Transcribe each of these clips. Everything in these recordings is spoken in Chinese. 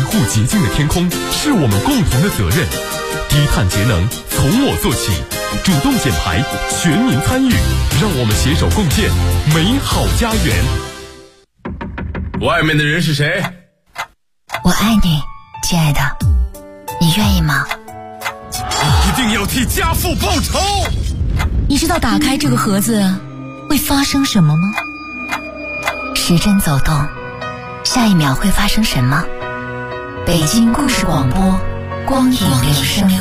护洁净的天空是我们共同的责任。低碳节能从我做起，主动减排，全民参与，让我们携手共建美好家园。 外面的人是谁？ 我爱你，亲爱的，你愿意吗？ 一定要替家父报仇！ 你知道打开这个盒子会发生什么吗？时针走动，下一秒会发生什么？北京故事广播，光影留声。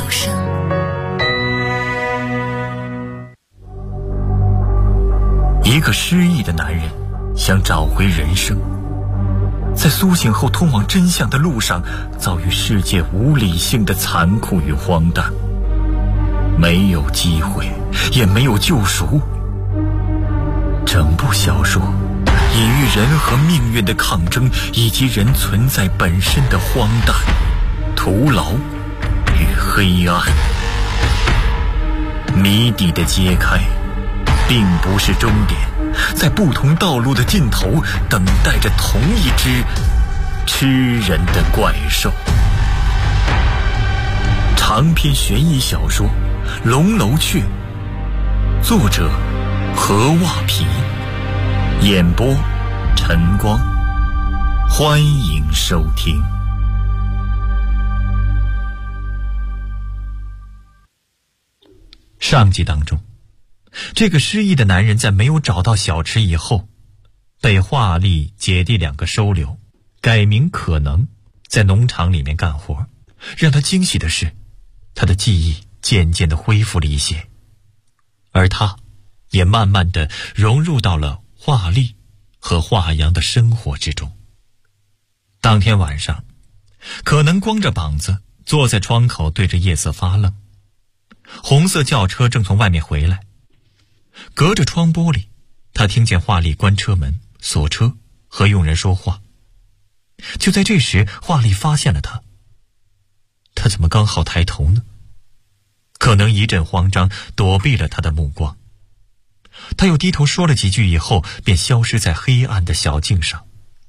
一个失忆的男人想找回人生，在苏醒后通往真相的路上，遭遇世界无理性的残酷与荒诞，没有机会，也没有救赎。整部小说隐喻人和命运的抗争，以及人存在本身的荒诞、徒劳与黑暗。谜底的揭开并不是终点，在不同道路的尽头等待着同一只吃人的怪兽。长篇悬疑小说《龙楼雀》，作者何袜皮，演播晨光，欢迎收听。上集当中，这个失忆的男人在没有找到小池以后，被华丽姐弟两个收留，改名可能，在农场里面干活。让他惊喜的是，他的记忆渐渐地恢复了一些，而他也慢慢地融入到了华丽和华阳的生活之中。当天晚上，可能光着膀子坐在窗口对着夜色发愣。红色轿车正从外面回来，隔着窗玻璃，他听见华丽关车门、锁车和佣人说话。就在这时，华丽发现了他。他怎么刚好抬头呢？可能一阵慌张，躲避了他的目光。他又低头说了几句以后，便消失在黑暗的小径上。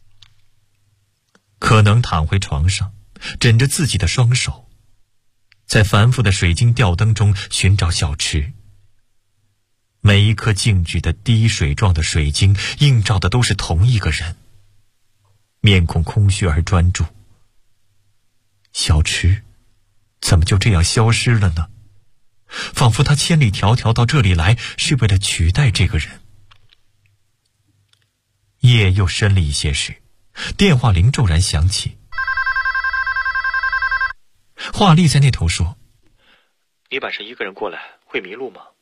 可能躺回床上，枕着自己的双手，在繁复的水晶吊灯中寻找小池。每一颗静止的滴水状的水晶映照的都是同一个人，面孔空虚而专注。小池怎么就这样消失了呢？仿佛他千里迢迢到这里来是为了取代这个人。夜又深了一些时，电话铃骤然响起。华丽在那头说：“ 你晚上一个人过来会迷路吗？”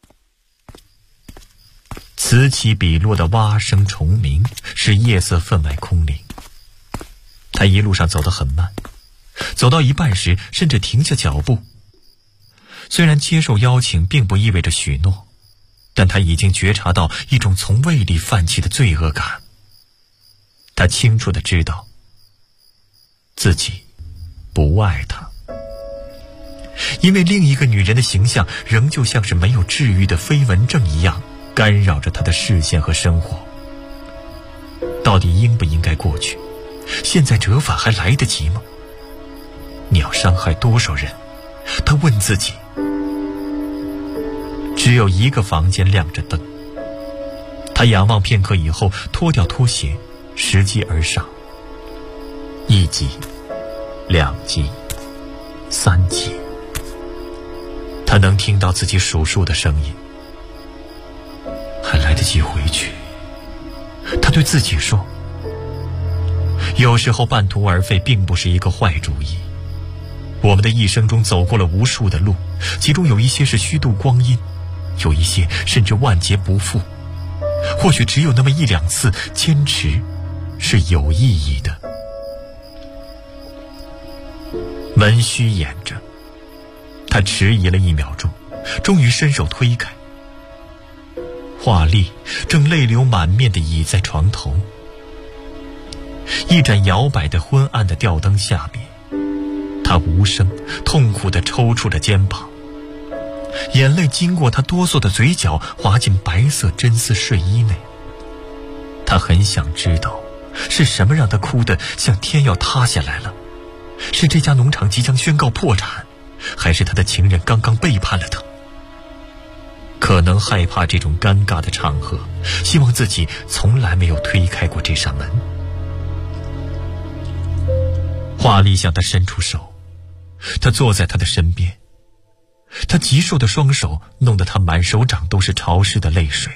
此起彼落的蛙声虫鸣使夜色分外空灵。他一路上走得很慢，走到一半时甚至停下脚步。虽然接受邀请并不意味着许诺，但他已经觉察到一种从胃里泛起的罪恶感。他清楚地知道自己不爱他，因为另一个女人的形象仍旧像是没有治愈的飞蚊症一样干扰着他的视线和生活。到底应不应该过去？现在折返还来得及吗？你要伤害多少人？他问自己。只有一个房间亮着灯，他仰望片刻以后，脱掉拖鞋，拾级而上。1级、2级、3级，他能听到自己数数的声音。还来得及回去，他对自己说。有时候半途而废并不是一个坏主意。我们的一生中走过了无数的路，其中有一些是虚度光阴，有一些甚至万劫不复。或许只有那么1、2次坚持是有意义的。门虚掩着，他迟疑了1秒钟，终于伸手推开。华丽正泪流满面地倚在床头，一盏摇摆的昏暗的吊灯下面，他无声痛苦地抽搐着肩膀，眼泪经过他哆嗦的嘴角滑进白色真丝睡衣内。他很想知道是什么让他哭得像天要塌下来了， 是这家农场即将宣告破产，还是他的情人刚刚背叛了他？可能害怕这种尴尬的场合，希望自己从来没有推开过这扇门。华丽向他伸出手，他坐在他的身边，他极瘦的双手弄得他满手掌都是潮湿的泪水。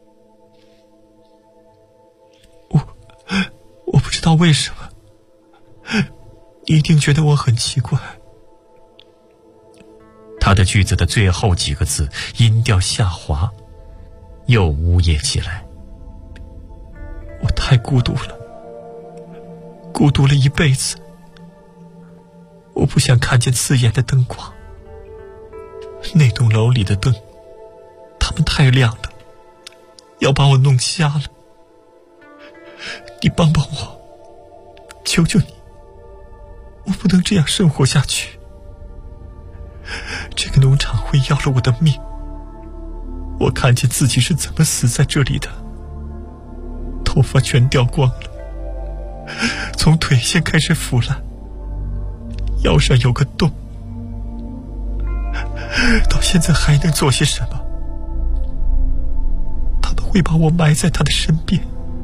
我不知道为什么，你一定觉得我很奇怪。他的句子的最后几个字音调下滑，又呜咽起来。我太孤独了，孤独了一辈子。我不想看见刺眼的灯光，那栋楼里的灯，它们太亮了，要把我弄瞎了。你帮帮我，求求你，我不能这样生活下去。这个农场会要了我的命，我看见自己是怎么死在这里的，头发全掉光了，从腿先开始腐烂，腰上有个洞，到现在还能做些什么？他们会把我埋在他的身边，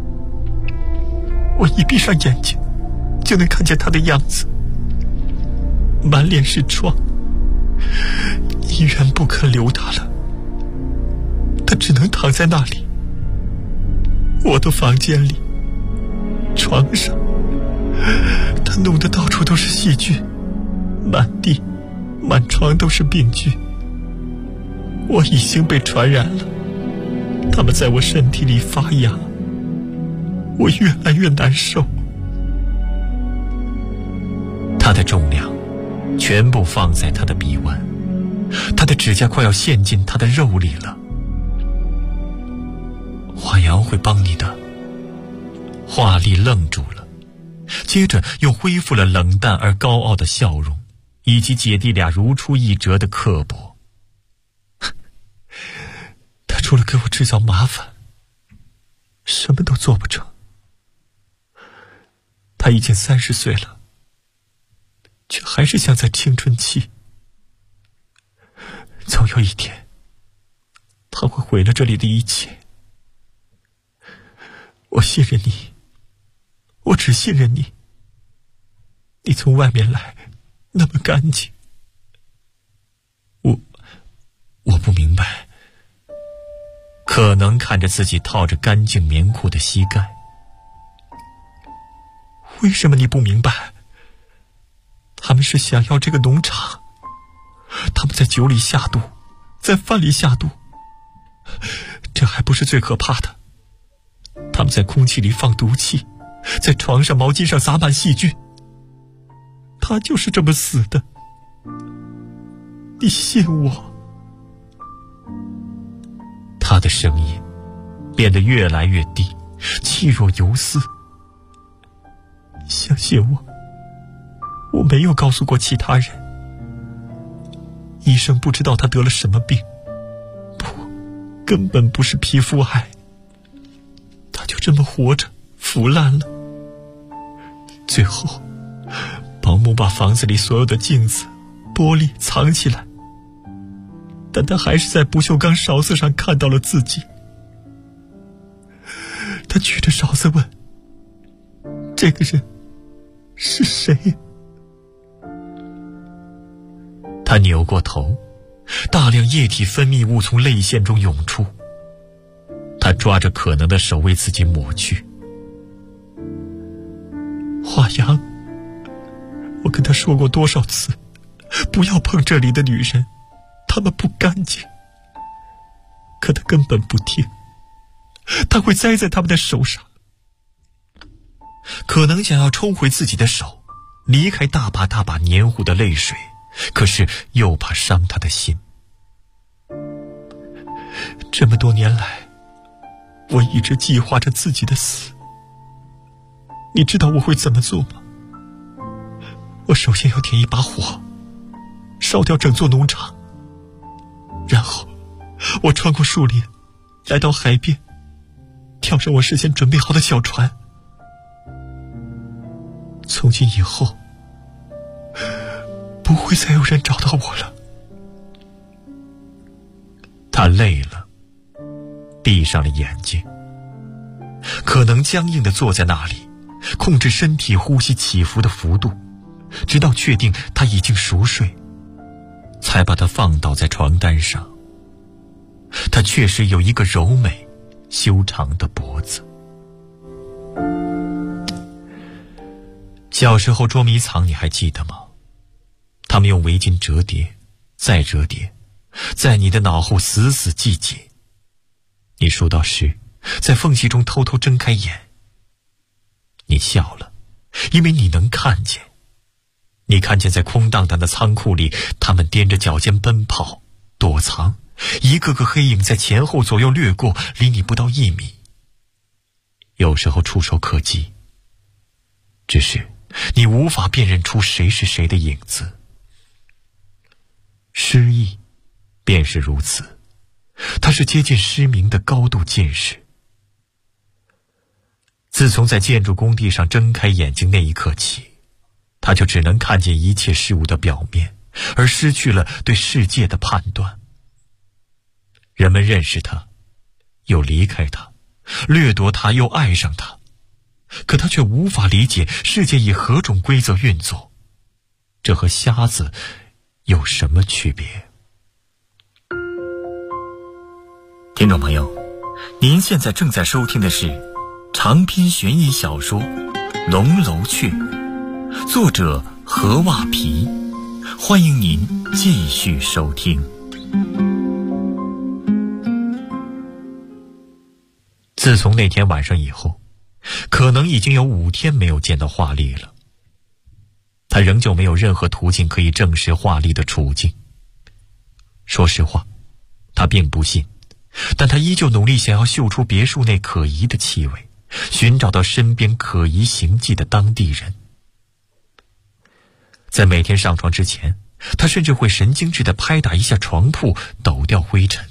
我一闭上眼睛就能看见他的样子，满脸是疮，医院不肯留他了，他只能躺在那里。我的房间里，床上，他弄得到处都是细菌，满地满床都是病菌。我已经被传染了，他们在我身体里发芽，我越来越难受。他的重量全部放在他的臂弯，他的指甲快要陷进他的肉里了。华阳会帮你的。华丽愣住了，接着又恢复了冷淡而高傲的笑容，以及姐弟俩如出一辙的刻薄。他除了给我制造麻烦，什么都做不成。他已经30岁了，却还是像在青春期。总有一天，他会毁了这里的一切。我信任你，我只信任你。你从外面来，那么干净。我不明白，可能看着自己套着干净棉裤的膝盖。为什么你不明白？他们是想要这个农场，他们在酒里下毒，在饭里下毒，这还不是最可怕的。他们在空气里放毒气，在床上毛巾上撒满细菌。他就是这么死的，你信我。他的声音变得越来越低，气若游丝。相信我，我没有告诉过其他人。医生不知道他得了什么病，不，根本不是皮肤癌。他就这么活着，腐烂了。最后，保姆把房子里所有的镜子、玻璃藏起来，但他还是在不锈钢勺子上看到了自己。他举着勺子问：“这个人是谁？”他扭过头，大量液体分泌物从泪腺中涌出。他抓着可能的手为自己抹去。华阳，我跟他说过多少次，不要碰这里的女人，她们不干净。可他根本不听，他会栽在他们的手上。可能想要抽回自己的手，离开大把大把黏糊的泪水，可是又怕伤他的心。这么多年来，我一直计划着自己的死。你知道我会怎么做吗？我首先要点一把火，烧掉整座农场，然后我穿过树林，来到海边，跳上我事先准备好的小船。从今以后， 会再有人找到我了。他累了，闭上了眼睛，可能僵硬地坐在那里，控制身体呼吸起伏的幅度，直到确定他已经熟睡，才把他放倒在床单上。他确实有一个柔美修长的脖子。小时候捉迷藏你还记得吗？他们用围巾折叠，再折叠，在你的脑后死死系紧。你数到10，在缝隙中偷偷睁开眼。你笑了，因为你能看见。你看见在空荡荡的仓库里，他们踮着脚尖奔跑躲藏，一个个黑影在前后左右掠过，离你不到1米。有时候触手可及，只是你无法辨认出谁是谁的影子。失忆便是如此，它是接近失明的高度近视。自从在建筑工地上睁开眼睛那一刻起，他就只能看见一切事物的表面，而失去了对世界的判断。人们认识他，又离开他，掠夺他，又爱上他，可他却无法理解世界以何种规则运作，这和瞎子有什么区别？听众朋友，您现在正在收听的是长篇悬疑小说《龙楼雀》，作者何袜皮，欢迎您继续收听。自从那天晚上以后，可能已经有5天没有见到华丽了。他仍旧没有任何途径可以证实华丽的处境。说实话，他并不信，但他依旧努力想要嗅出别墅内可疑的气味，寻找到身边可疑行迹的当地人。在每天上床之前，他甚至会神经质地拍打一下床铺，抖掉灰尘。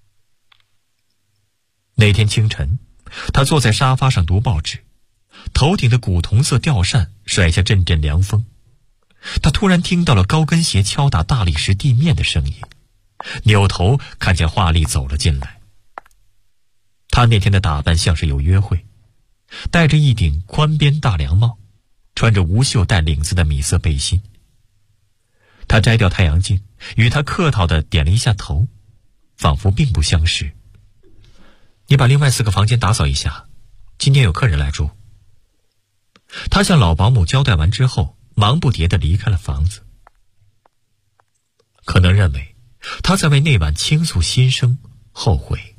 那天清晨，他坐在沙发上读报纸，头顶的古铜色吊扇甩下阵阵凉风。他突然听到了高跟鞋敲打大理石地面的声音，扭头看见华丽走了进来。他那天的打扮像是有约会，戴着一顶宽边大凉帽，穿着无袖带领子的米色背心。他摘掉太阳镜，与他客套地点了一下头，仿佛并不相识。你把另外4个房间打扫一下，今天有客人来住。他向老保姆交代完之后，忙不迭地离开了房子。可能认为他在为那晚倾诉心声后悔。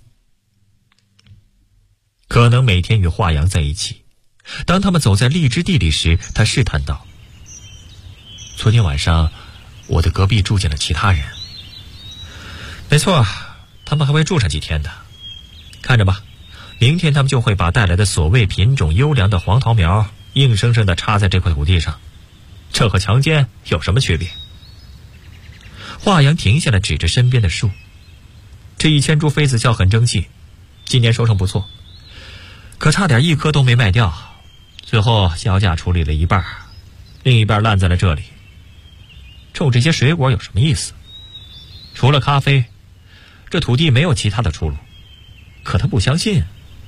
可能每天与华阳在一起，当他们走在荔枝地里时，他试探道：昨天晚上我的隔壁住进了其他人。没错，他们还会住上几天的，看着吧，明天他们就会把带来的所谓品种优良的黄桃苗硬生生地插在这块土地上，这和强奸有什么区别？华阳停下来，指着身边的树。这1000株妃子笑很争气，今年收成不错，可差点1棵都没卖掉，最后销价处理了一半，另一半烂在了这里。种这些水果有什么意思？除了咖啡，这土地没有其他的出路。可他不相信，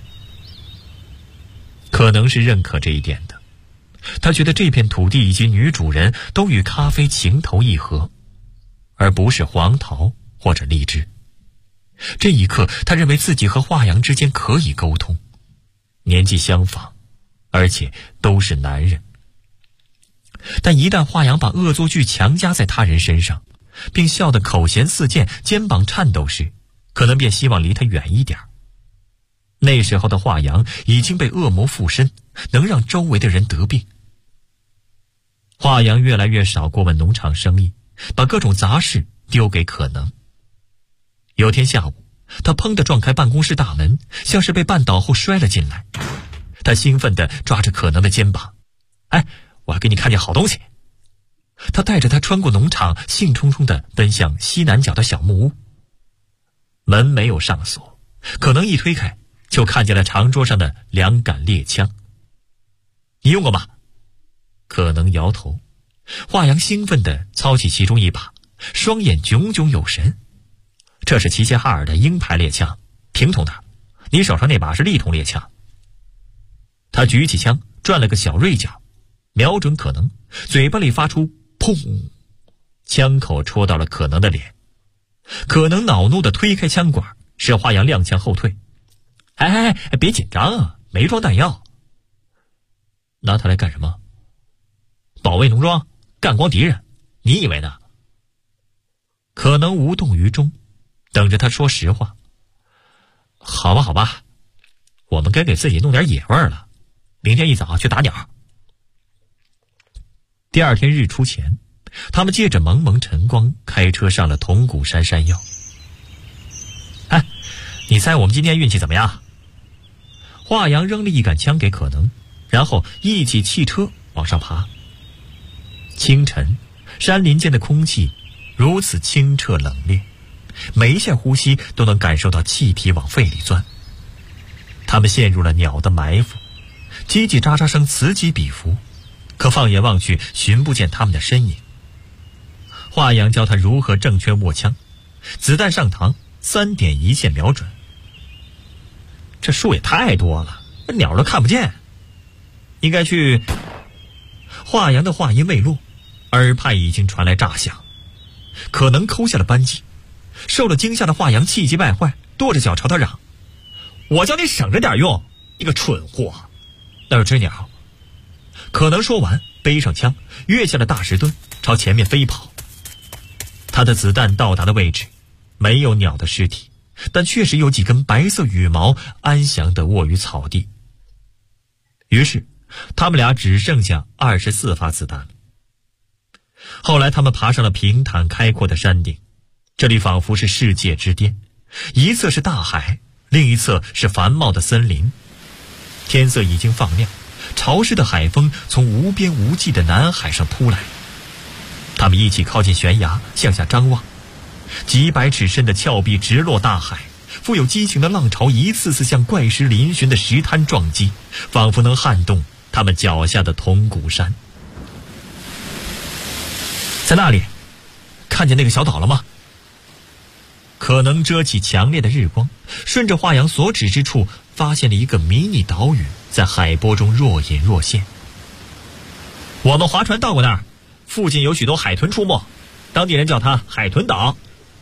可能是认可这一点的。他觉得这片土地以及女主人都与咖啡情投意合，而不是黄桃或者荔枝。这一刻，他认为自己和华阳之间可以沟通，年纪相仿，而且都是男人。但一旦华阳把恶作剧强加在他人身上，并笑得口涎四溅，肩膀颤抖时，可能便希望离他远一点。那时候的华阳已经被恶魔附身，能让周围的人得病。华阳越来越少过问农场生意，把各种杂事丢给可能。有天下午，他砰地撞开办公室大门，像是被绊倒后摔了进来。他兴奋地抓着可能的肩膀：哎，我要给你看见好东西。他带着他穿过农场，兴冲冲地奔向西南角的小木屋。门没有上锁，可能一推开，就看见了长桌上的2杆猎枪。你用过吗？可能摇头。 华阳兴奋地操起其中一把，双眼炯炯有神。这是齐齐哈尔的鹰牌猎枪，平统的，你手上那把是利筒猎枪。他举起枪，转了个小锐角，瞄准可能，嘴巴里发出砰，枪口戳到了可能的脸。可能恼怒地推开枪管，使华阳踉跄后退。哎，别紧张啊，没装弹药。拿它来干什么？保卫农庄，干光敌人，你以为呢？可能无动于衷，等着他说实话。好吧，我们该给自己弄点野味了，明天一早去打鸟。第二天日出前，他们借着蒙蒙晨光开车上了铜鼓山山腰。哎，你猜我们今天运气怎么样？华阳扔了一杆枪给可能，然后一起汽车往上爬。清晨，山林间的空气如此清澈冷冽，每一下呼吸都能感受到气体往肺里钻。他们陷入了鸟的埋伏，叽叽喳喳声此起彼伏，可放眼望去，寻不见他们的身影。华阳教他如何正确握枪，子弹上膛，3点一线瞄准。这树也太多了，鸟都看不见。应该去。华阳的话音未落，耳畔已经传来炸响，可能抠下了扳机。受了惊吓的华阳气急败坏，跺着脚朝他嚷：我叫你省着点用，你个蠢货！那是只鸟。可能说完，背上枪，跃下了大石墩，朝前面飞跑。他的子弹到达的位置没有鸟的尸体，但确实有几根白色羽毛安详地卧于草地。于是他们俩只剩下24发子弹。后来他们爬上了平坦开阔的山顶，这里仿佛是世界之巅，一侧是大海，另一侧是繁茂的森林。天色已经放亮，潮湿的海风从无边无际的南海上扑来。他们一起靠近悬崖，向下张望，几百尺深的峭壁直落大海，富有激情的浪潮一次次向怪石嶙峋的石滩撞击，仿佛能撼动他们脚下的铜鼓山。在那里，看见那个小岛了吗？可能遮起强烈的日光，顺着华阳所指之处，发现了一个迷你岛屿，在海波中若隐若现。我们划船到过那儿，附近有许多海豚出没，当地人叫它海豚岛。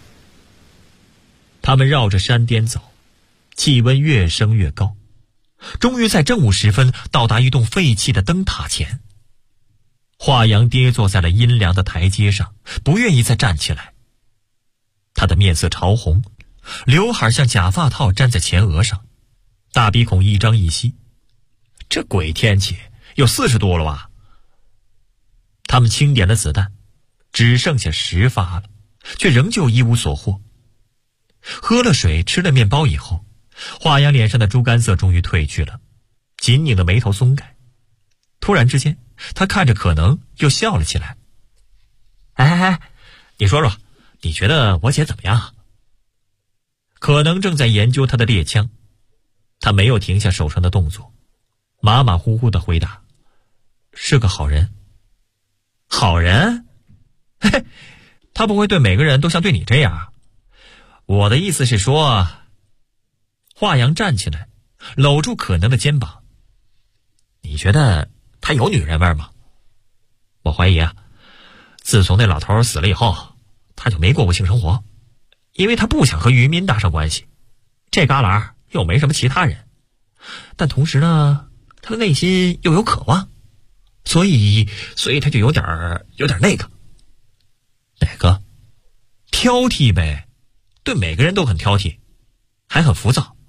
他们绕着山巅走，气温越升越高，终于在正午时分到达一栋废弃的灯塔前。华阳跌坐在了阴凉的台阶上，不愿意再站起来。他的面色潮红，刘海像假发套粘在前额上，大鼻孔一张一吸。这鬼天气，有40度了吧？他们清点了子弹，只剩下10发了，却仍旧一无所获。喝了水，吃了面包以后，华阳脸上的猪肝色终于褪去了，紧拧的眉头松开。突然之间，他看着可能又笑了起来。哎，你说说，你觉得我姐怎么样？可能正在研究他的猎枪，他没有停下手上的动作，马马虎虎地回答：是个好人。好人？嘿，他不会对每个人都像对你这样。我的意思是说。华阳站起来，搂住可能的肩膀。你觉得他有女人味吗？我怀疑啊，自从那老头死了以后，他就没过过性生活，因为他不想和渔民搭上关系，这旮旯又没什么其他人，但同时呢，他的内心又有渴望，所以他就有点那个。哪个？挑剔呗，对每个人都很挑剔，还很浮躁。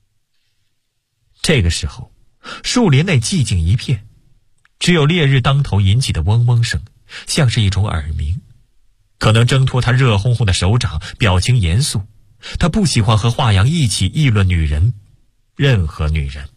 这个时候，树林内寂静一片，只有烈日当头引起的嗡嗡声，像是一种耳鸣。可能挣脱他热烘烘的手掌，表情严肃。他不喜欢和华阳一起议论女人，任何女人。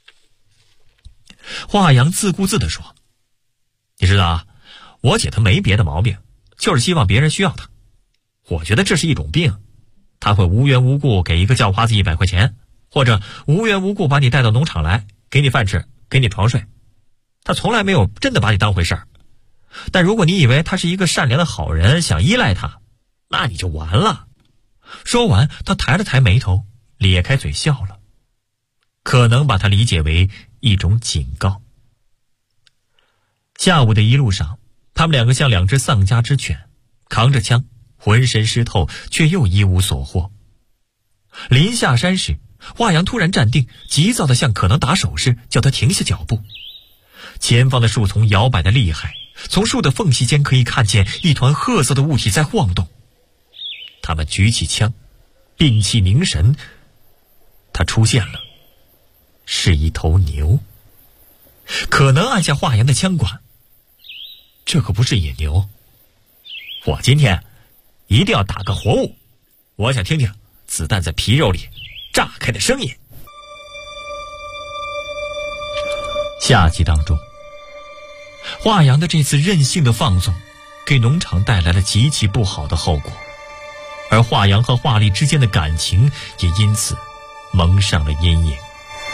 华阳自顾自地说：你知道啊，我姐她没别的毛病，就是希望别人需要她。我觉得这是一种病，她会无缘无故给一个叫花子100块钱，或者无缘无故把你带到农场来，给你饭吃，给你床睡。她从来没有真的把你当回事儿。 但如果你以为他是一个善良的好人，想依赖他，那你就完了。说完，他抬了抬眉头，咧开嘴笑了，可能把他理解为一种警告。下午的一路上，他们两个像两只丧家之犬，扛着枪，浑身湿透，却又一无所获。临下山时，华阳突然站定，急躁地向可能打手势，叫他停下脚步。前方的树丛摇摆得厉害，从树的缝隙间可以看见一团褐色的物体在晃动。他们举起枪，屏气凝神，它出现了，是一头牛。可能按下华阳的枪管，这可不是野牛。我今天一定要打个活物，我想听听子弹在皮肉里炸开的声音。下集当中，华阳的这次任性的放纵给农场带来了极其不好的后果，而华阳和华丽之间的感情也因此蒙上了阴影。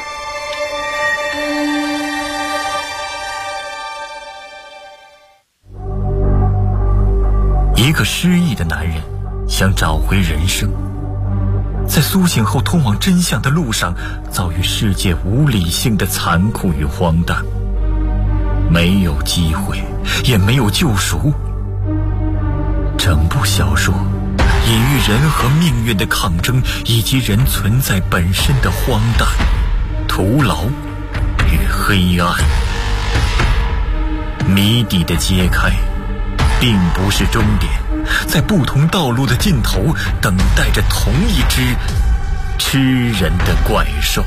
一个失忆的男人想找回人生，在苏醒后通往真相的路上，遭遇世界无理性的残酷与荒诞，没有机会，也没有救赎。整部小说隐喻人和命运的抗争，以及人存在本身的荒诞、徒劳与黑暗。谜底的揭开并不是终点，在不同道路的尽头等待着同一只吃人的怪兽。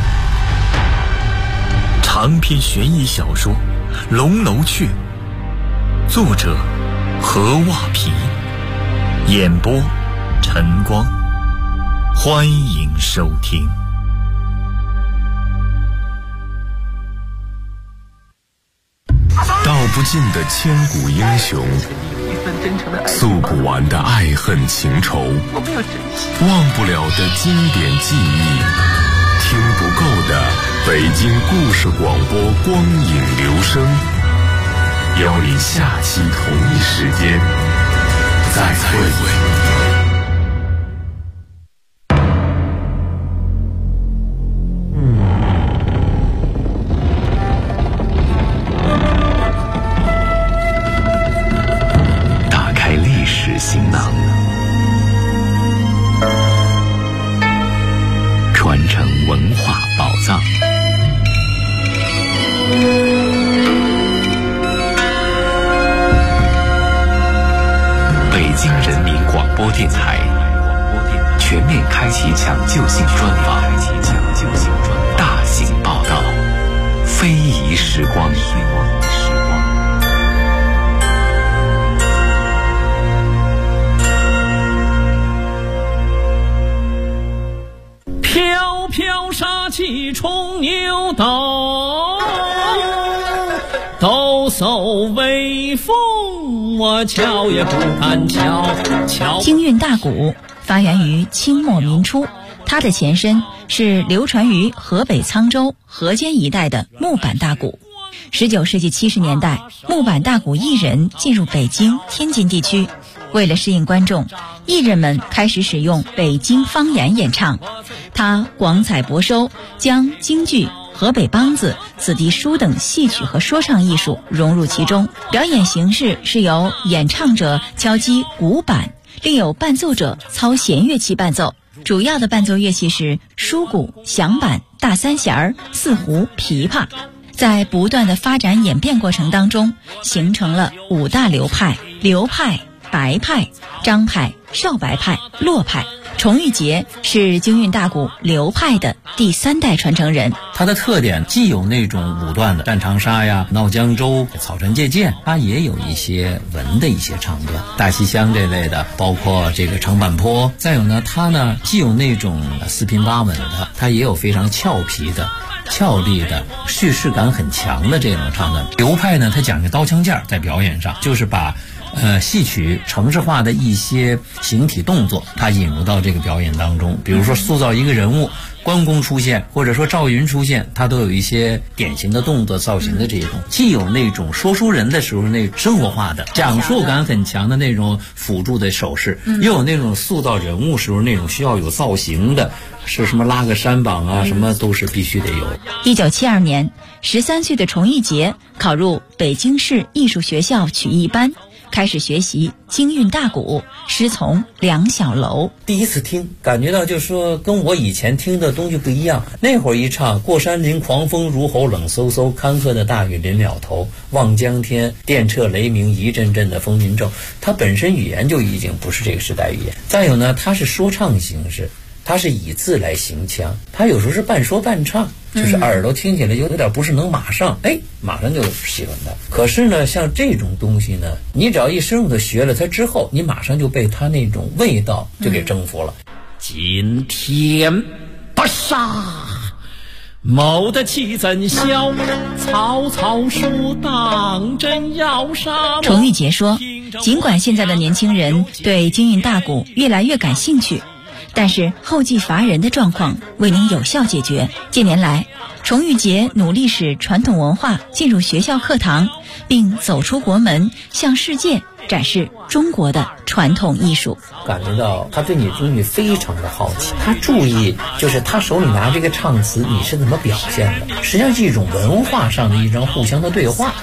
长篇悬疑小说《龙楼雀》，作者何袜皮，演播晨光，欢迎收听。 道不尽的千古英雄，诉不完的爱恨情仇，忘不了的经典记忆，听不够的北京故事广播光影留声，邀你下期同一时间再会。行囊，传承文化宝藏。北京人民广播电台全面开启抢救性专访，大型报道，非遗时光。 飘飘杀气冲牛斗，抖擞威风，我瞧也不敢瞧。 京韵大鼓发源于清末民初，它的前身是流传于河北沧州、河间一带的木板大鼓。19世纪70年代，木板大鼓艺人进入北京、天津地区，为了适应观众，艺人们开始使用北京方言演唱。他广采博收，将京剧、河北梆子、子弟书等戏曲和说唱艺术融入其中。表演形式是由演唱者敲击鼓板，另有伴奏者操弦乐器伴奏。主要的伴奏乐器是书鼓、响板、大三弦、四胡、琵琶。在不断的发展演变过程当中，形成了5大流派：刘派、白派、张派、少白派、骆派。崇玉杰是京韵大鼓刘派的第3代传承人。 它的特点既有那种武断的战长沙呀、闹江州、草船借箭，它也有一些文的一些唱段，大西厢这类的，包括这个长坂坡。再有呢，它呢既有那种四平八稳的，它也有非常俏皮的、俏丽的、叙事感很强的这种唱段。刘派呢，它讲究刀枪剑，在表演上就是把戏曲程式化的一些形体动作，它引入到这个表演当中。比如说塑造一个人物，关公出现，或者说赵云出现，它都有一些典型的动作造型的这种，既有那种说书人的时候那生活化的讲述感很强的那种辅助的手势，又有那种塑造人物时候那种需要有造型的，是什么拉个山膀啊，什么都是必须得有。 1972年，13岁的崇玉杰考入北京市艺术学校曲艺班，开始学习京韵大鼓，师从梁小楼。 第一次听，感觉到就是说跟我以前听的东西不一样。那会儿一唱过山林狂风如吼冷飕飕，坎坷的大雨临了头，望江天电掣雷鸣一阵阵的风云骤，它本身语言就已经不是这个时代语言。再有呢，它是说唱形式，它是以字来行腔，它有时候是半说半唱，就是耳朵听起来有点不是能马上就喜欢它。可是呢，像这种东西呢，你只要一深入的学了它之后，你马上就被它那种味道就给征服了。 今天不杀，谋得其怎消？曹操说当真要杀。 崇玉杰说，尽管现在的年轻人对京韵大鼓越来越感兴趣，但是后继乏人的状况未能有效解决。近年来，崇玉杰努力使传统文化进入学校课堂，并走出国门，向世界展示中国的传统艺术。 感觉到他对你东西非常的好奇，他注意就是他手里拿这个唱词你是怎么表现的，实际上是一种文化上的一种互相的对话。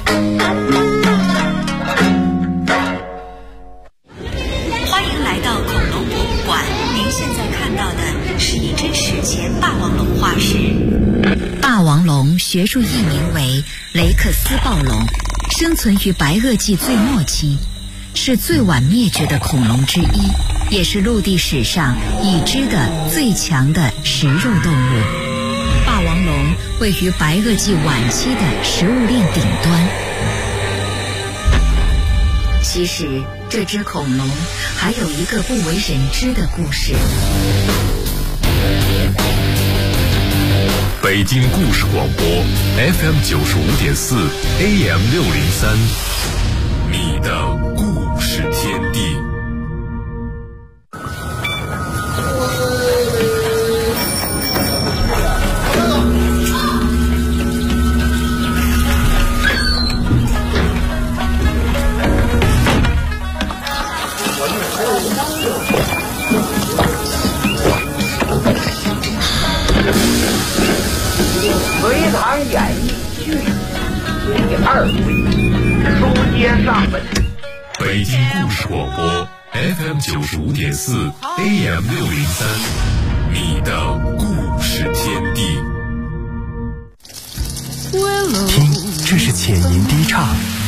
欢迎来到恐龙博物馆，您现在看到的是一只史前霸王龙化石。霸王龙学术译名为雷克斯暴龙，生存于白垩纪最末期，是最晚灭绝的恐龙之一，也是陆地史上已知的最强的食肉动物。霸王龙位于白垩纪晚期的食物链顶端。其实这只恐龙还有一个不为人知的故事。 北京故事广播 FM 95.4 AM 603，你的故事天地。 隋唐演义序第2回，书接上文。 北京故事广播 FM 95.4 AM 603，你的故事天地。 听，这是浅吟低唱；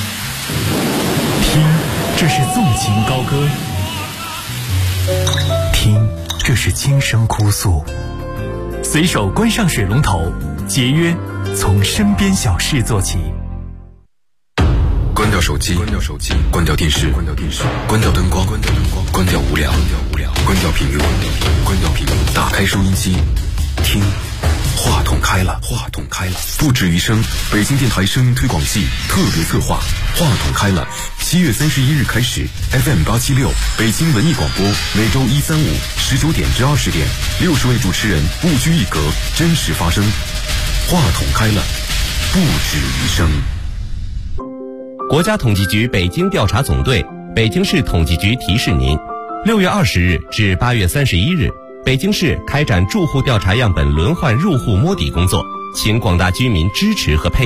听，这是纵情高歌；听，这是轻声哭诉。随手关上水龙头，节约从身边小事做起。 关掉手机，关掉手机，关掉电视，关掉电视，关掉灯光，关掉灯光，关掉无聊，关掉屏幕，关掉屏幕，打开收音机，听。话筒开了，话筒开了，不止于声。北京电台声音推广系特别策划，话筒开了。7月31日开始 ，FM 876北京文艺广播，每周1、3、5 19点至20点，60位主持人不拘一格，真实发声。话筒开了，不止于声。 国家统计局北京调查总队、北京市统计局提示您：6月20日至8月31日。北京市开展住户调查样本轮换入户摸底工作，请广大居民支持和配合。